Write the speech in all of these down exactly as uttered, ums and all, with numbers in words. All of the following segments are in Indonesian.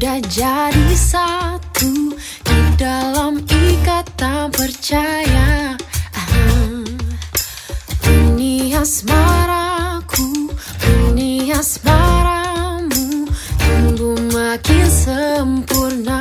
sudah jadi satu di dalam ikatan percaya. Ah, ini asmaraku, ini asmaramu, tumbuh makin sempurna.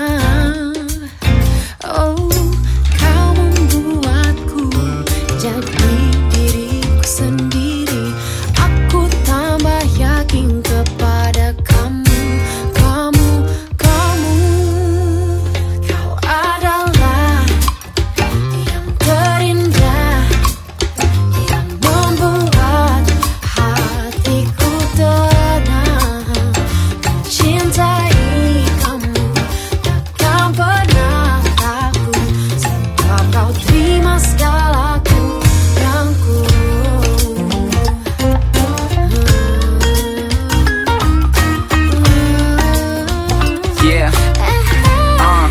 Oh, kau membuatku jadi diriku sendiri. Aku tambah yakin kepada kamu, kamu, kamu. Kau adalah yang terindah, yang membuat hatiku tenang. Mencintai kamu takkan pernah takut, sebab kau terima segala kurangku. Yeah, uh.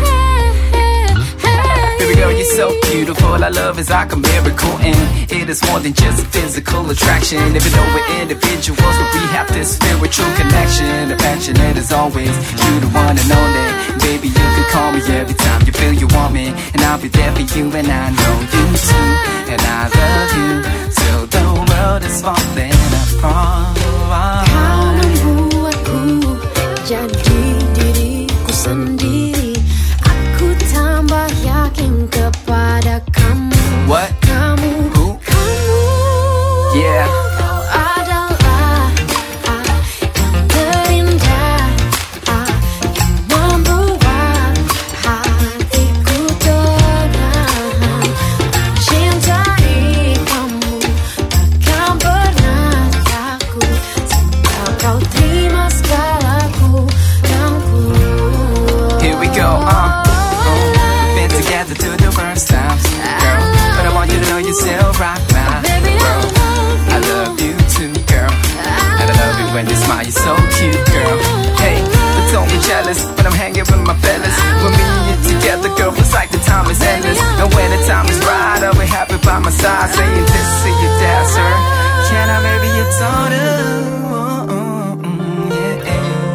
Baby girl, you're so beautiful. Our love is like a miracle, and it is more than just physical attraction. Even though we're individuals, but we have this spiritual connection. Affectionate as always, you the one and only. Baby, you can call me every time you feel you want me, and I'll be there for you, and I know you too. And I love you till the world is falling apart. Kau membuatku jadi diriku sendiri. Aku tambah yakin kepada kamu. What? Kamu, Who? kamu. Yeah. Kau adalah ah, yang terindah, ah, yang membuat hatiku tenang. Mencintai kamu takkan pernah takut, sebab kau terima segala kurangku. Here we go, uh, oh, we've been together through the worst times, girl, but I want you to know you still rock my world. I love you too, girl, and I love it when you smile, you're so cute, girl. Hey, but don't be jealous when I'm hanging with my fellas. When me and you together, girl, it's like the time is endless. And when the time is right, I'll be happy by my side, saying this to your dad, sir. Can I marry your daughter? Oh, oh, mm, yeah.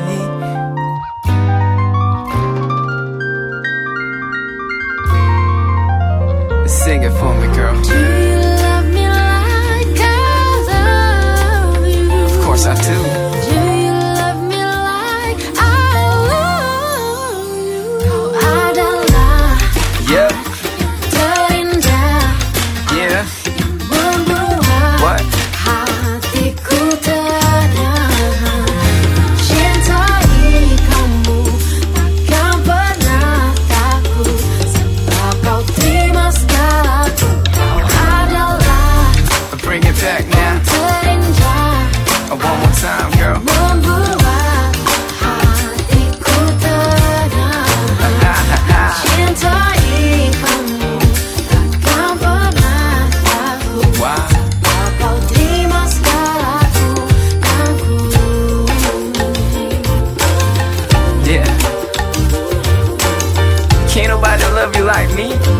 Sing it for me, girl. Do you love me like I love you? Of course I do. Do you love me like I love you? Kau adalah Yep, terindah, yeah. membuat What? hatiku tenang. Cintai kamu takkan pernah takut, sebab kau terima segala. Kau adalah Bring it back now. terindah, Uh, One more time, girl. membuat hatiku tenang. Cintai kamu takkan pernah takut, Wow. sebab kau terima segala kurangku. Yeah. Can't nobody love you like me.